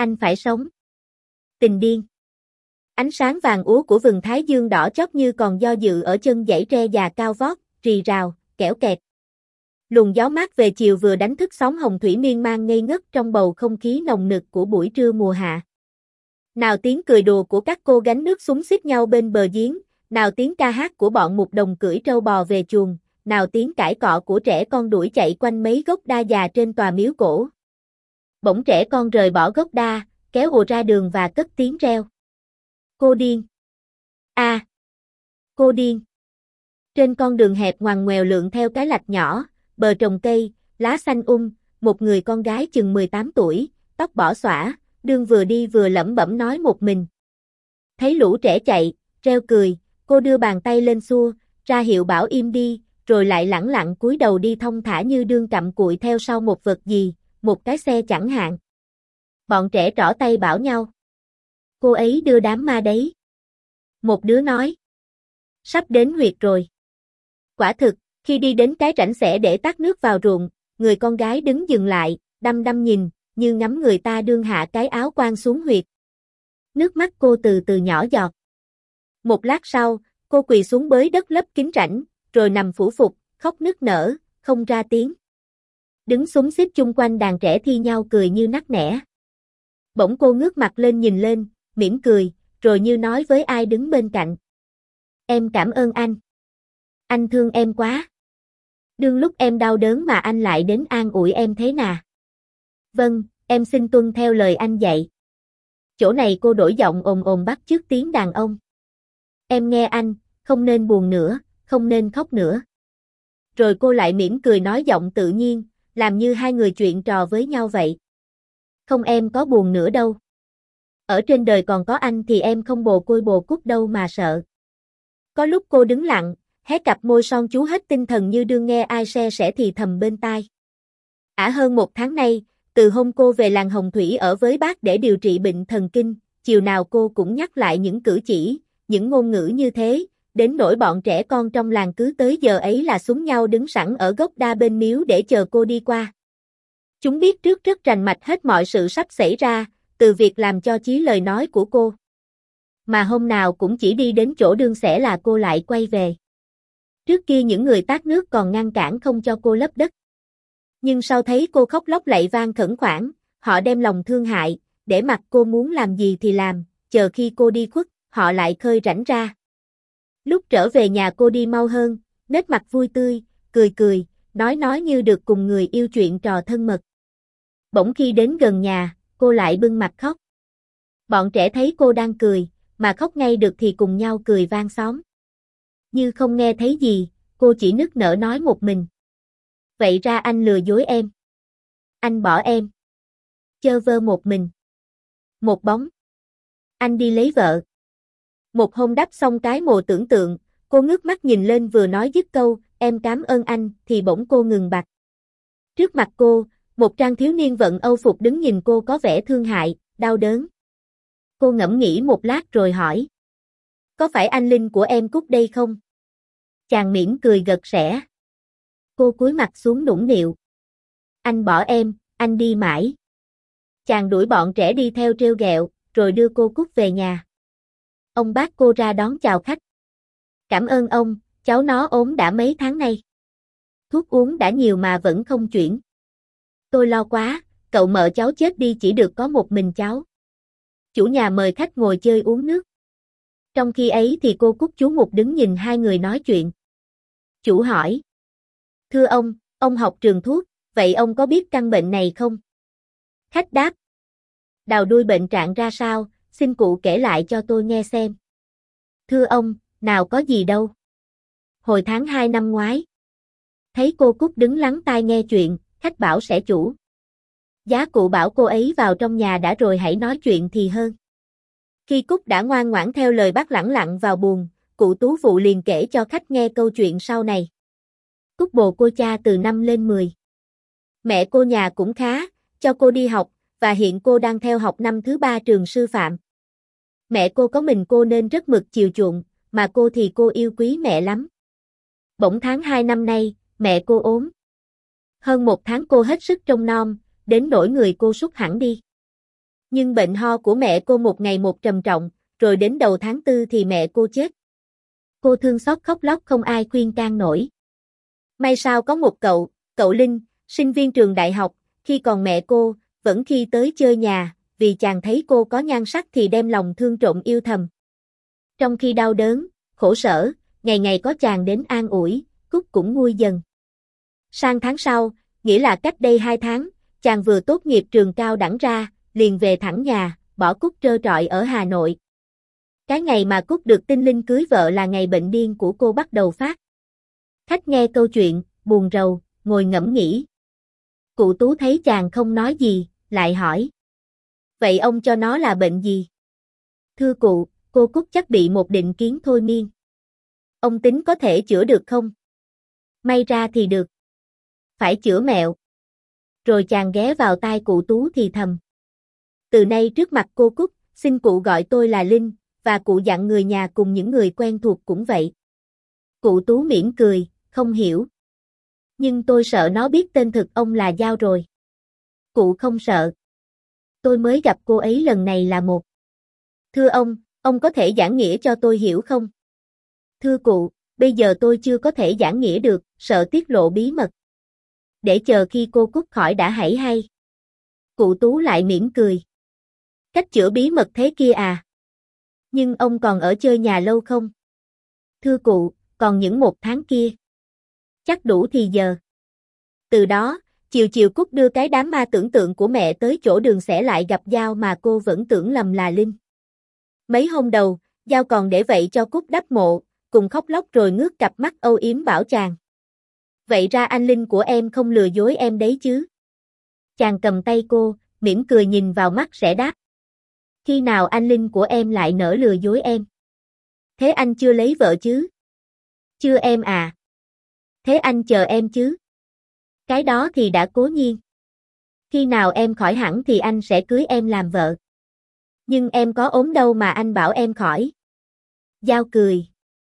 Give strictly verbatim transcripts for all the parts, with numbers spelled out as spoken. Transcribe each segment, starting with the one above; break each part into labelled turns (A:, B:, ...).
A: Anh phải sống. Tình điên. Ánh sáng vàng úa của vầng thái dương đỏ chót như còn do dự ở chân dãy tre già cao vót, rì rào, kẽo kẹt. Luồng gió mát về chiều vừa đánh thức sóng hồng thủy miên man ngây ngất trong bầu không khí nồng nực của buổi trưa mùa hạ. Nào tiếng cười đùa của các cô gánh nước xúm xít nhau bên bờ giếng, nào tiếng ca hát của bọn mục đồng cưỡi trâu bò về chuồng, nào tiếng cãi cọ của trẻ con đuổi chạy quanh mấy gốc đa già trên tòa miếu cổ. Bỗng trẻ con rời bỏ gốc đa, kéo ùa ra đường và cất tiếng reo. Cô điên. A, à, cô điên. Trên con đường hẹp ngoằn ngoèo lượn theo cái lạch nhỏ, bờ trồng cây, lá xanh um, một người con gái chừng mười tám tuổi, tóc bỏ xõa, đương vừa đi vừa lẩm bẩm nói một mình. Thấy lũ trẻ chạy, reo cười, cô đưa bàn tay lên xua, ra hiệu bảo im đi, rồi lại lẳng lặng cúi đầu đi thong thả như đương cặm cụi theo sau một vật gì, một cái xe chẳng hạn. Bọn trẻ trỏ tay bảo nhau. Cô ấy đưa đám ma đấy. Một đứa nói. Sắp đến huyệt rồi. Quả thực, khi đi đến cái rãnh xẻ để tát nước vào ruộng, người con gái đứng dừng lại, đăm đăm nhìn, như ngắm người ta đương hạ cái áo quan xuống huyệt. Nước mắt cô từ từ nhỏ giọt. Một lát sau, cô quỳ xuống bới đất lấp kín rãnh, rồi nằm phủ phục, khóc nức nở, không ra tiếng. Đứng xúm xít chung quanh đàn trẻ thi nhau cười như nắc nẻ. Bỗng cô ngước mặt lên nhìn lên, mỉm cười, rồi như nói với ai đứng bên cạnh. Em cảm ơn anh. Anh thương em quá. Đương lúc em đau đớn mà anh lại đến an ủi em thế nà. Vâng, em xin tuân theo lời anh dạy. Chỗ này cô đổi giọng ồm ồm bắt chước tiếng đàn ông. Em nghe anh, không nên buồn nữa, không nên khóc nữa. Rồi cô lại mỉm cười nói giọng tự nhiên, làm như hai người chuyện trò với nhau vậy. Không, em có buồn nữa đâu. Ở trên đời còn có anh thì em không bồ côi bồ cút đâu mà sợ. Có lúc cô đứng lặng, hé cặp môi son chú hết tinh thần như đương nghe ai se sẻ thì thầm bên tai. Ả hơn một tháng nay, từ hôm cô về làng Hồng Thủy ở với bác để điều trị bệnh thần kinh, chiều nào cô cũng nhắc lại những cử chỉ, những ngôn ngữ như thế, đến nỗi bọn trẻ con trong làng cứ tới giờ ấy là xúm nhau đứng sẵn ở gốc đa bên miếu để chờ cô đi qua. Chúng biết trước rất rành mạch hết mọi sự sắp xảy ra, từ việc làm cho chí lời nói của cô. Mà hôm nào cũng chỉ đi đến chỗ đương xẻ là cô lại quay về. Trước kia những người tát nước còn ngăn cản không cho cô lấp đất. Nhưng sau thấy cô khóc lóc lạy van khẩn khoản, họ đem lòng thương hại, để mặc cô muốn làm gì thì làm, chờ khi cô đi khuất, họ lại khơi rãnh ra. Lúc trở về nhà cô đi mau hơn, nét mặt vui tươi, cười cười, nói nói như được cùng người yêu chuyện trò thân mật. Bỗng khi đến gần nhà, cô lại bưng mặt khóc. Bọn trẻ thấy cô đang cười, mà khóc ngay được thì cùng nhau cười vang xóm. Như không nghe thấy gì, cô chỉ nức nở nói một mình. Vậy ra anh lừa dối em. Anh bỏ em. Chơ vơ một mình. Một bóng. Anh đi lấy vợ. Một hôm đắp xong cái mồ tưởng tượng, cô ngước mắt nhìn lên vừa nói dứt câu, em cảm ơn anh, thì bỗng cô ngừng bặt. Trước mặt cô, một trang thiếu niên vận âu phục đứng nhìn cô có vẻ thương hại, đau đớn. Cô ngẫm nghĩ một lát rồi hỏi. Có phải anh Linh của em Cúc đây không? Chàng mỉm cười gật sẻ. Cô cúi mặt xuống nũng nịu. Anh bỏ em, anh đi mãi. Chàng đuổi bọn trẻ đi theo trêu ghẹo, rồi đưa cô Cúc về nhà. Ông bác cô ra đón chào khách. Cảm ơn ông, cháu nó ốm đã mấy tháng nay. Thuốc uống đã nhiều mà vẫn không chuyển. Tôi lo quá, cậu mợ cháu chết đi chỉ được có một mình cháu. Chủ nhà mời khách ngồi chơi uống nước. Trong khi ấy thì cô Cúc chú Mục đứng nhìn hai người nói chuyện. Chủ hỏi. Thưa ông, ông học trường thuốc, vậy ông có biết căn bệnh này không? Khách đáp. Đào đuôi bệnh trạng ra sao, xin cụ kể lại cho tôi nghe xem. Thưa ông, nào có gì đâu. Hồi tháng hai năm ngoái. Thấy cô Cúc đứng lắng tai nghe chuyện, khách bảo sẽ chủ. Giá cụ bảo cô ấy vào trong nhà đã rồi hãy nói chuyện thì hơn. Khi Cúc đã ngoan ngoãn theo lời bác lẳng lặng vào buồng, cụ Tú Vụ liền kể cho khách nghe câu chuyện sau này. Cúc bồ cô cha từ năm lên mười. Mẹ cô nhà cũng khá, cho cô đi học, và hiện cô đang theo học năm thứ ba trường sư phạm. Mẹ cô có mình cô nên rất mực chiều chuộng, mà cô thì cô yêu quý mẹ lắm. Bỗng tháng hai năm nay, mẹ cô ốm. Hơn một tháng cô hết sức trông nom, đến nỗi người cô sút hẳn đi. Nhưng bệnh ho của mẹ cô một ngày một trầm trọng, rồi đến đầu tháng tư thì mẹ cô chết. Cô thương xót khóc lóc không ai khuyên can nổi. May sao có một cậu, cậu Linh, sinh viên trường đại học, khi còn mẹ cô, vẫn khi tới chơi nhà, vì chàng thấy cô có nhan sắc thì đem lòng thương trộm yêu thầm. Trong khi đau đớn, khổ sở, ngày ngày có chàng đến an ủi, Cúc cũng nguôi dần. Sang tháng sau, nghĩa là cách đây hai tháng, chàng vừa tốt nghiệp trường cao đẳng ra, liền về thẳng nhà, bỏ Cúc trơ trọi ở Hà Nội. Cái ngày mà Cúc được tin Linh cưới vợ là ngày bệnh điên của cô bắt đầu phát. Khách nghe câu chuyện, buồn rầu, ngồi ngẫm nghĩ. Cụ Tú thấy chàng không nói gì, lại hỏi. Vậy ông cho nó là bệnh gì? Thưa cụ, cô Cúc chắc bị một định kiến thôi miên. Ông tính có thể chữa được không? May ra thì được. Phải chữa mẹo. Rồi chàng ghé vào tai cụ Tú thì thầm. Từ nay trước mặt cô Cúc, xin cụ gọi tôi là Linh, và cụ dặn người nhà cùng những người quen thuộc cũng vậy. Cụ Tú mỉm cười, không hiểu. Nhưng tôi sợ nó biết tên thực ông là Giao rồi. Cụ không sợ. Tôi mới gặp cô ấy lần này là một. Thưa ông, ông có thể giảng nghĩa cho tôi hiểu không? Thưa cụ, bây giờ tôi chưa có thể giảng nghĩa được, sợ tiết lộ bí mật. Để chờ khi cô Cúc khỏi đã hãy hay. Cụ Tú lại mỉm cười. Cách chữa bí mật thế kia à? Nhưng ông còn ở chơi nhà lâu không? Thưa cụ, còn những một tháng kia. Chắc đủ thì giờ. Từ đó, chiều chiều Cúc đưa cái đám ma tưởng tượng của mẹ tới chỗ đường sẽ lại gặp Giao mà cô vẫn tưởng lầm là Linh. Mấy hôm đầu, Giao còn để vậy cho Cúc đắp mộ, cùng khóc lóc rồi ngước cặp mắt âu yếm bảo chàng. Vậy ra anh Linh của em không lừa dối em đấy chứ? Chàng cầm tay cô, mỉm cười nhìn vào mắt sẽ đáp. Khi nào anh Linh của em lại nỡ lừa dối em? Thế anh chưa lấy vợ chứ? Chưa em à? Thế anh chờ em chứ? Cái đó thì đã cố nhiên. Khi nào em khỏi hẳn thì anh sẽ cưới em làm vợ. Nhưng em có ốm đâu mà anh bảo em khỏi. Giao cười.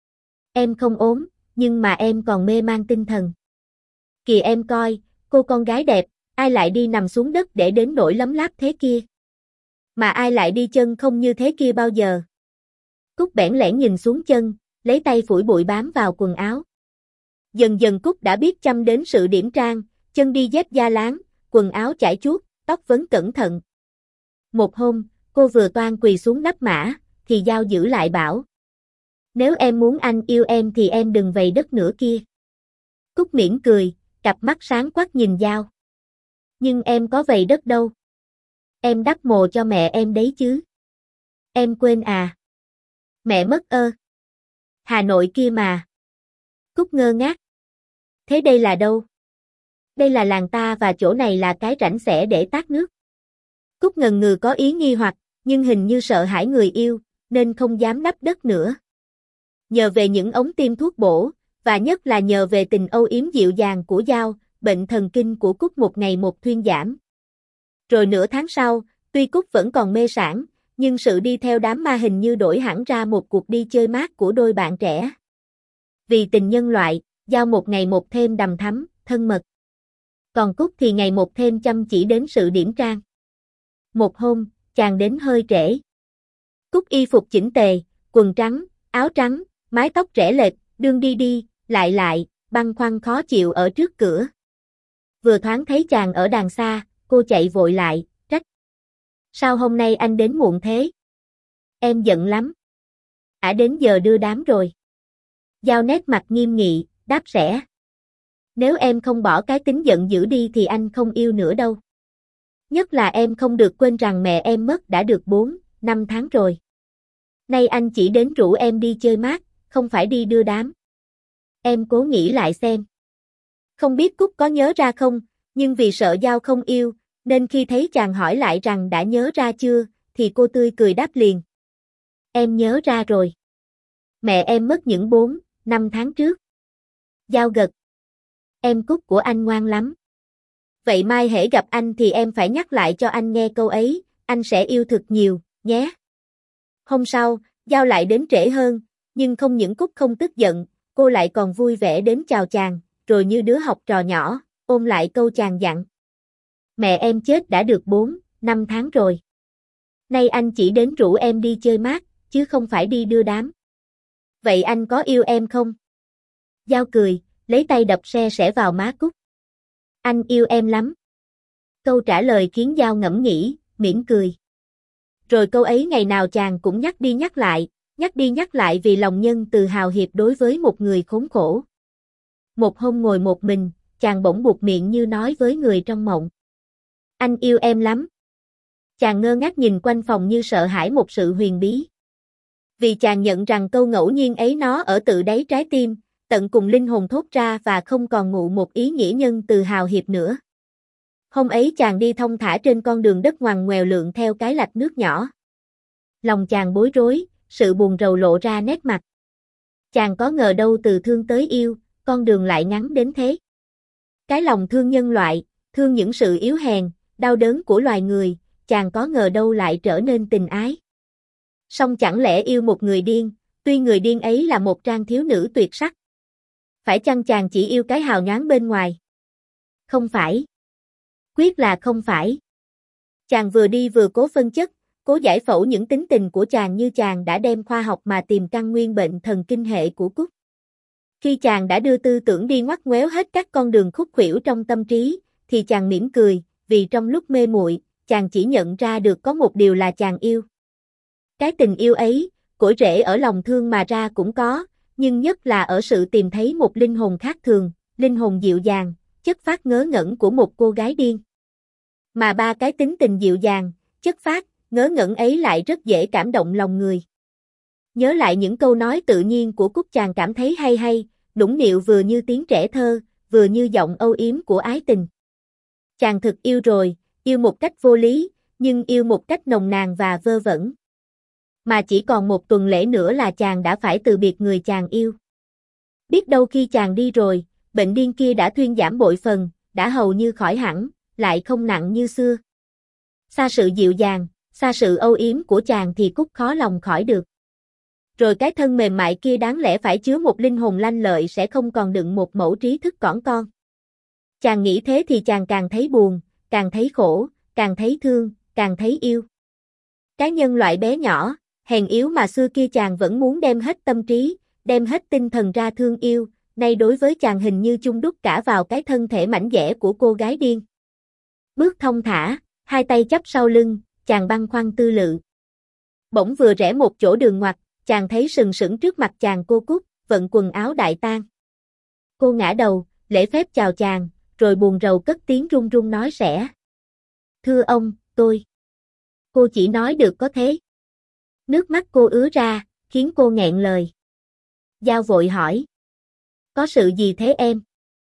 A: Em không ốm, nhưng mà em còn mê man tinh thần. Kìa em coi, cô con gái đẹp, ai lại đi nằm xuống đất để đến nỗi lấm láp thế kia? Mà ai lại đi chân không như thế kia bao giờ? Cúc bẽn lẽn nhìn xuống chân, lấy tay phủi bụi bám vào quần áo. Dần dần Cúc đã biết chăm đến sự điểm trang, chân đi dép da láng, quần áo chải chuốt, tóc vấn cẩn thận. Một hôm, cô vừa toan quỳ xuống đắp mã, thì Giao giữ lại bảo. Nếu em muốn anh yêu em thì em đừng vầy đất nữa kia. Cúc mỉm cười, cặp mắt sáng quắc nhìn Giao. Nhưng em có vầy đất đâu. Em đắp mồ cho mẹ em đấy chứ. Em quên à. Mẹ mất ơ. Hà Nội kia mà. Cúc ngơ ngác. Thế đây là đâu? Đây là làng ta và chỗ này là cái rãnh xẻ để tát nước. Cúc ngần ngừ có ý nghi hoặc, nhưng hình như sợ hãi người yêu, nên không dám đắp đất nữa. Nhờ về những ống tiêm thuốc bổ, và nhất là nhờ về tình âu yếm dịu dàng của Giao, bệnh thần kinh của Cúc một ngày một thuyên giảm. Rồi nửa tháng sau, tuy Cúc vẫn còn mê sảng, nhưng sự đi theo đám ma hình như đổi hẳn ra một cuộc đi chơi mát của đôi bạn trẻ. Vì tình nhân loại, Giao một ngày một thêm đầm thắm, thân mật. Còn Cúc thì ngày một thêm chăm chỉ đến sự điểm trang. Một hôm, chàng đến hơi trễ. Cúc y phục chỉnh tề, quần trắng, áo trắng, mái tóc rẽ lệch, đương đi đi, lại lại, băn khoăn khó chịu ở trước cửa. Vừa thoáng thấy chàng ở đàng xa, cô chạy vội lại, trách. Sao hôm nay anh đến muộn thế? Em giận lắm. Ả đến giờ đưa đám rồi. Giao nét mặt nghiêm nghị, đáp rẽ. Nếu em không bỏ cái tính giận dữ đi thì anh không yêu nữa đâu. Nhất là em không được quên rằng mẹ em mất đã được bốn, năm tháng rồi. Nay anh chỉ đến rủ em đi chơi mát, không phải đi đưa đám. Em cố nghĩ lại xem. Không biết Cúc có nhớ ra không, nhưng vì sợ Giao không yêu, nên khi thấy chàng hỏi lại rằng đã nhớ ra chưa, thì cô tươi cười đáp liền. Em nhớ ra rồi. Mẹ em mất những bốn, năm tháng trước. Giao gật. Em Cúc của anh ngoan lắm. Vậy mai hễ gặp anh thì em phải nhắc lại cho anh nghe câu ấy, anh sẽ yêu thực nhiều, nhé. Hôm sau, Giao lại đến trễ hơn, nhưng không những Cúc không tức giận, cô lại còn vui vẻ đến chào chàng, rồi như đứa học trò nhỏ, ôm lại câu chàng dặn. Mẹ em chết đã được bốn, năm tháng rồi. Nay anh chỉ đến rủ em đi chơi mát, chứ không phải đi đưa đám. Vậy anh có yêu em không? Giao cười, lấy tay đập se sẻ vào má Cúc. Anh yêu em lắm. Câu trả lời khiến Giao ngẫm nghĩ, mỉm cười. Rồi câu ấy ngày nào chàng cũng nhắc đi nhắc lại, nhắc đi nhắc lại vì lòng nhân từ hào hiệp đối với một người khốn khổ. Một hôm ngồi một mình, chàng bỗng buột miệng như nói với người trong mộng. Anh yêu em lắm. Chàng ngơ ngác nhìn quanh phòng như sợ hãi một sự huyền bí. Vì chàng nhận rằng câu ngẫu nhiên ấy nó ở tự đáy trái tim, tận cùng linh hồn thốt ra và không còn ngụ một ý nghĩa nhân từ hào hiệp nữa. Hôm ấy chàng đi thong thả trên con đường đất ngoằn ngoèo lượn theo cái lạch nước nhỏ. Lòng chàng bối rối, sự buồn rầu lộ ra nét mặt. Chàng có ngờ đâu từ thương tới yêu, con đường lại ngắn đến thế. Cái lòng thương nhân loại, thương những sự yếu hèn, đau đớn của loài người, chàng có ngờ đâu lại trở nên tình ái. Song chẳng lẽ yêu một người điên, tuy người điên ấy là một trang thiếu nữ tuyệt sắc. Phải chăng chàng chỉ yêu cái hào nhoáng bên ngoài? Không phải. Quyết là không phải. Chàng vừa đi vừa cố phân chất, cố giải phẫu những tính tình của chàng như chàng đã đem khoa học mà tìm căn nguyên bệnh thần kinh hệ của Cúc. Khi chàng đã đưa tư tưởng đi ngoắt ngoéo hết các con đường khúc khuỷu trong tâm trí, thì chàng mỉm cười, vì trong lúc mê muội, chàng chỉ nhận ra được có một điều là chàng yêu. Cái tình yêu ấy, cội rễ ở lòng thương mà ra cũng có, nhưng nhất là ở sự tìm thấy một linh hồn khác thường, linh hồn dịu dàng, chất phác ngớ ngẩn của một cô gái điên. Mà ba cái tính tình dịu dàng, chất phác, ngớ ngẩn ấy lại rất dễ cảm động lòng người. Nhớ lại những câu nói tự nhiên của Cúc chàng cảm thấy hay hay, nũng nịu vừa như tiếng trẻ thơ, vừa như giọng âu yếm của ái tình. Chàng thực yêu rồi, yêu một cách vô lý, nhưng yêu một cách nồng nàn và vơ vẩn. Mà chỉ còn một tuần lễ nữa là chàng đã phải từ biệt người chàng yêu. Biết đâu khi chàng đi rồi, bệnh điên kia đã thuyên giảm bội phần, đã hầu như khỏi hẳn, lại không nặng như xưa. Xa sự dịu dàng, xa sự âu yếm của chàng thì Cúc khó lòng khỏi được. Rồi cái thân mềm mại kia đáng lẽ phải chứa một linh hồn lanh lợi sẽ không còn đựng một mẩu trí thức cỏn con. Chàng nghĩ thế thì chàng càng thấy buồn, càng thấy khổ, càng thấy thương, càng thấy yêu. Cái nhân loại bé nhỏ, hèn yếu mà xưa kia chàng vẫn muốn đem hết tâm trí, đem hết tinh thần ra thương yêu, nay đối với chàng hình như chung đúc cả vào cái thân thể mảnh dẻ của cô gái điên. Bước thong thả, hai tay chắp sau lưng, chàng băn khoăn tư lự. Bỗng vừa rẽ một chỗ đường ngoặt, chàng thấy sừng sững trước mặt chàng cô Cúc, vận quần áo đại tang. Cô ngã đầu, lễ phép chào chàng, rồi buồn rầu cất tiếng run run nói rẽ. Thưa ông, tôi. Cô chỉ nói được có thế. Nước mắt cô ứa ra, khiến cô nghẹn lời. Giao vội hỏi. Có sự gì thế em?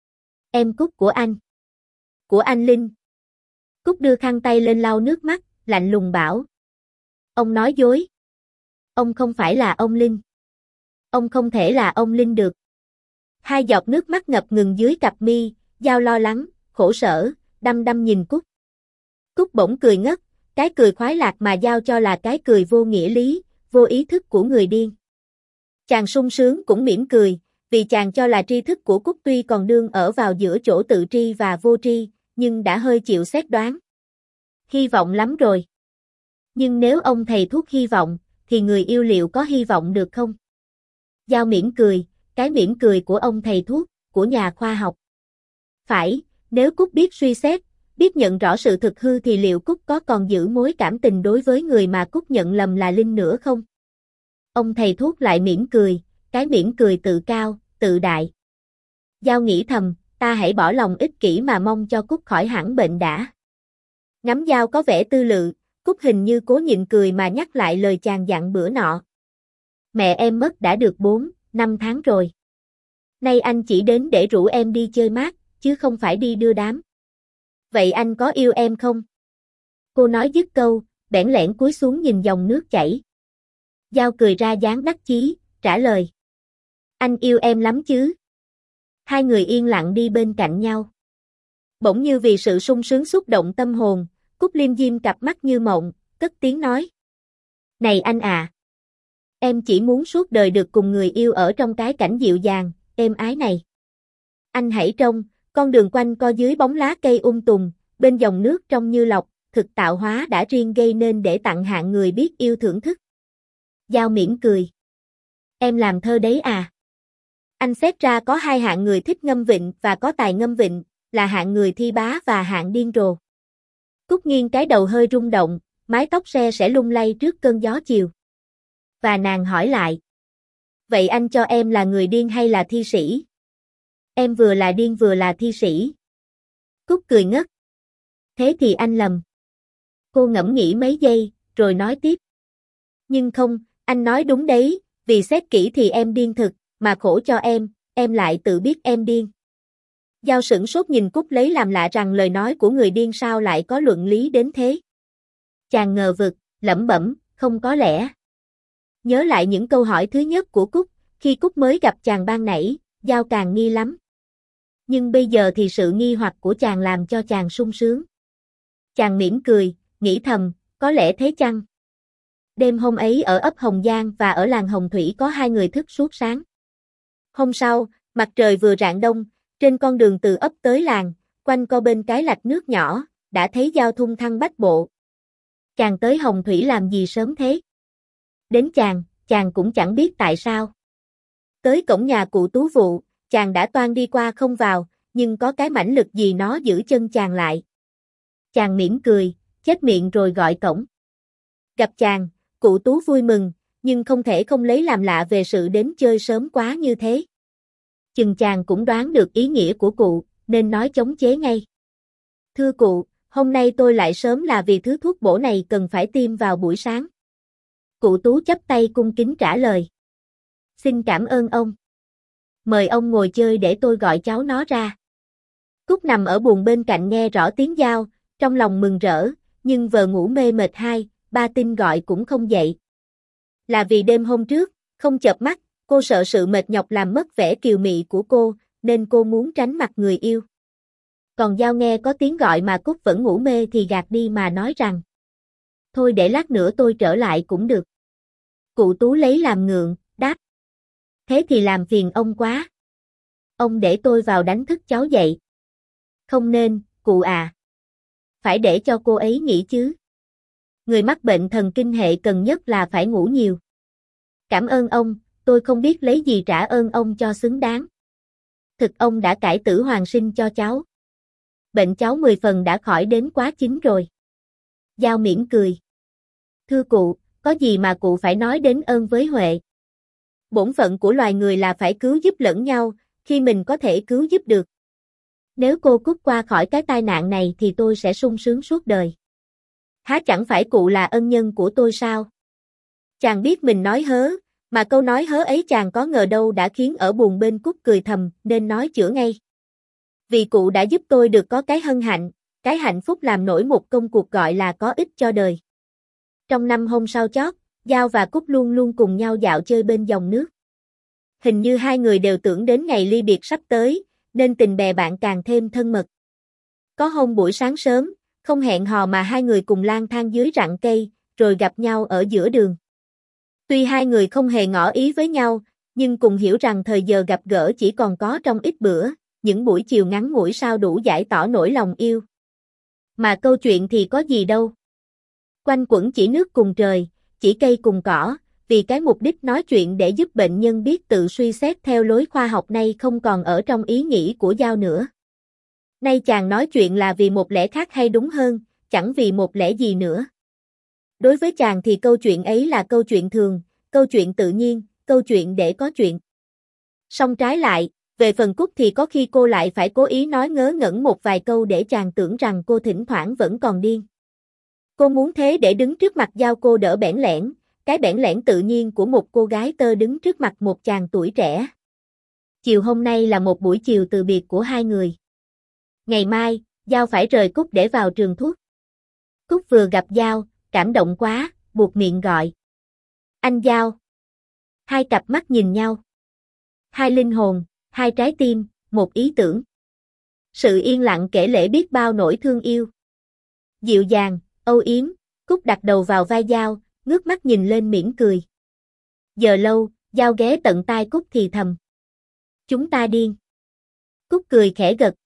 A: Em Cúc của anh. Của anh Linh. Cúc đưa khăn tay lên lau nước mắt, lạnh lùng bảo. Ông nói dối. Ông không phải là ông Linh. Ông không thể là ông Linh được. Hai giọt nước mắt ngập ngừng dưới cặp mi, Giao lo lắng, khổ sở, đăm đăm nhìn Cúc. Cúc bỗng cười ngất, cái cười khoái lạc mà Giao cho là cái cười vô nghĩa lý, vô ý thức của người điên. Chàng sung sướng cũng mỉm cười, vì chàng cho là tri thức của Cúc tuy còn đương ở vào giữa chỗ tự tri và vô tri, nhưng đã hơi chịu xét đoán. Hy vọng lắm rồi. Nhưng nếu ông thầy thuốc hy vọng, thì người yêu liệu có hy vọng được không? Giao mỉm cười, cái mỉm cười của ông thầy thuốc, của nhà khoa học. Phải, nếu Cúc biết suy xét, biết nhận rõ sự thực hư thì liệu Cúc có còn giữ mối cảm tình đối với người mà Cúc nhận lầm là Linh nữa không? Ông thầy thuốc lại mỉm cười, cái mỉm cười tự cao, tự đại. Giao nghĩ thầm, ta hãy bỏ lòng ích kỷ mà mong cho Cúc khỏi hẳn bệnh đã. Ngắm Giao có vẻ tư lự, Cúc hình như cố nhịn cười mà nhắc lại lời chàng dặn bữa nọ. Mẹ em mất đã được bốn, năm tháng rồi. Nay anh chỉ đến để rủ em đi chơi mát, chứ không phải đi đưa đám. Vậy anh có yêu em không? Cô nói dứt câu, bẽn lẽn cúi xuống nhìn dòng nước chảy. Giao cười ra dáng đắc chí, trả lời. Anh yêu em lắm chứ. Hai người yên lặng đi bên cạnh nhau. Bỗng như vì sự sung sướng xúc động tâm hồn, Cúc liêm diêm cặp mắt như mộng, cất tiếng nói. Này anh à! Em chỉ muốn suốt đời được cùng người yêu ở trong cái cảnh dịu dàng, êm ái này. Anh hãy trông, con đường quanh co dưới bóng lá cây um tùm, bên dòng nước trong như lọc, thực tạo hóa đã riêng gây nên để tặng hạng người biết yêu thưởng thức. Giao mỉm cười. Em làm thơ đấy à? Anh xét ra có hai hạng người thích ngâm vịnh và có tài ngâm vịnh, là hạng người thi bá và hạng điên rồ. Cúc nghiêng cái đầu hơi rung động, mái tóc xe sẽ lung lay trước cơn gió chiều. Và nàng hỏi lại. Vậy anh cho em là người điên hay là thi sĩ? Em vừa là điên vừa là thi sĩ. Cúc cười ngất. Thế thì anh lầm. Cô ngẫm nghĩ mấy giây, rồi nói tiếp. Nhưng không, anh nói đúng đấy, vì xét kỹ thì em điên thực, mà khổ cho em, em lại tự biết em điên. Giao sửng sốt nhìn Cúc lấy làm lạ rằng lời nói của người điên sao lại có luận lý đến thế. Chàng ngờ vực, lẩm bẩm, không có lẽ. Nhớ lại những câu hỏi thứ nhất của Cúc, khi Cúc mới gặp chàng ban nãy, Giao càng nghi lắm. Nhưng bây giờ thì sự nghi hoặc của chàng làm cho chàng sung sướng. Chàng mỉm cười, nghĩ thầm, có lẽ thế chăng? Đêm hôm ấy ở ấp Hồng Giang và ở làng Hồng Thủy có hai người thức suốt sáng. Hôm sau, mặt trời vừa rạng đông, trên con đường từ ấp tới làng, quanh co bên cái lạch nước nhỏ, đã thấy Giao thung thăng bách bộ. Chàng tới Hồng Thủy làm gì sớm thế? Đến chàng, chàng cũng chẳng biết tại sao. Tới cổng nhà cụ Tú Vụ, chàng đã toan đi qua không vào, nhưng có cái mãnh lực gì nó giữ chân chàng lại. Chàng mỉm cười, chết miệng rồi gọi cổng. Gặp chàng, cụ Tú vui mừng, nhưng không thể không lấy làm lạ về sự đến chơi sớm quá như thế. Chừng chàng cũng đoán được ý nghĩa của cụ, nên nói chống chế ngay. Thưa cụ, hôm nay tôi lại sớm là vì thứ thuốc bổ này cần phải tiêm vào buổi sáng. Cụ Tú chắp tay cung kính trả lời. Xin cảm ơn ông. Mời ông ngồi chơi để tôi gọi cháu nó ra. Cúc nằm ở buồng bên cạnh nghe rõ tiếng Giao, trong lòng mừng rỡ, nhưng vờ ngủ mê mệt hai, ba tin gọi cũng không dậy. Là vì đêm hôm trước, không chợp mắt, cô sợ sự mệt nhọc làm mất vẻ kiều mị của cô, nên cô muốn tránh mặt người yêu. Còn Giao nghe có tiếng gọi mà Cúc vẫn ngủ mê thì gạt đi mà nói rằng. Thôi để lát nữa tôi trở lại cũng được. Cụ Tú lấy làm ngượng, đáp. Thế thì làm phiền ông quá. Ông để tôi vào đánh thức cháu dậy. Không nên, cụ à. Phải để cho cô ấy nghỉ chứ. Người mắc bệnh thần kinh hệ cần nhất là phải ngủ nhiều. Cảm ơn ông, tôi không biết lấy gì trả ơn ông cho xứng đáng. Thực ông đã cải tử hoàn sinh cho cháu. Bệnh cháu mười phần đã khỏi đến quá chín rồi. Giao mỉm cười. Thưa cụ, có gì mà cụ phải nói đến ơn với Huệ. Bổn phận của loài người là phải cứu giúp lẫn nhau, khi mình có thể cứu giúp được. Nếu cô Cúc qua khỏi cái tai nạn này thì tôi sẽ sung sướng suốt đời. Há chẳng phải cụ là ân nhân của tôi sao? Chàng biết mình nói hớ, mà câu nói hớ ấy chàng có ngờ đâu đã khiến ở buồng bên Cúc cười thầm, nên nói chữa ngay. Vì cụ đã giúp tôi được có cái hân hạnh, cái hạnh phúc làm nổi một công cuộc gọi là có ích cho đời. Trong năm hôm sau chót, Giao và Cúc luôn luôn cùng nhau dạo chơi bên dòng nước. Hình như hai người đều tưởng đến ngày ly biệt sắp tới, nên tình bè bạn càng thêm thân mật. Có hôm buổi sáng sớm, không hẹn hò mà hai người cùng lang thang dưới rặng cây, rồi gặp nhau ở giữa đường. Tuy hai người không hề ngỏ ý với nhau, nhưng cùng hiểu rằng thời giờ gặp gỡ chỉ còn có trong ít bữa, những buổi chiều ngắn ngủi sao đủ giải tỏ nỗi lòng yêu. Mà câu chuyện thì có gì đâu. Quanh quẩn chỉ nước cùng trời, chỉ cây cùng cỏ, vì cái mục đích nói chuyện để giúp bệnh nhân biết tự suy xét theo lối khoa học nay không còn ở trong ý nghĩ của Giao nữa. Nay chàng nói chuyện là vì một lẽ khác hay đúng hơn, chẳng vì một lẽ gì nữa. Đối với chàng thì câu chuyện ấy là câu chuyện thường, câu chuyện tự nhiên, câu chuyện để có chuyện. Song trái lại, về phần Cúc thì có khi cô lại phải cố ý nói ngớ ngẩn một vài câu để chàng tưởng rằng cô thỉnh thoảng vẫn còn điên. Cô muốn thế để đứng trước mặt Giao cô đỡ bẽn lẽn, cái bẽn lẽn tự nhiên của một cô gái tơ đứng trước mặt một chàng tuổi trẻ. Chiều hôm nay là một buổi chiều từ biệt của hai người. Ngày mai, Giao phải rời Cúc để vào trường thuốc. Cúc vừa gặp Giao, cảm động quá, buột miệng gọi. Anh Giao. Hai cặp mắt nhìn nhau. Hai linh hồn, hai trái tim, một ý tưởng. Sự yên lặng kể lể biết bao nỗi thương yêu. Dịu dàng, âu yếm, Cúc đặt đầu vào vai Giao, ngước mắt nhìn lên mỉm cười. Giờ lâu, Giao ghé tận tai Cúc thì thầm. Chúng ta điên. Cúc cười khẽ gật,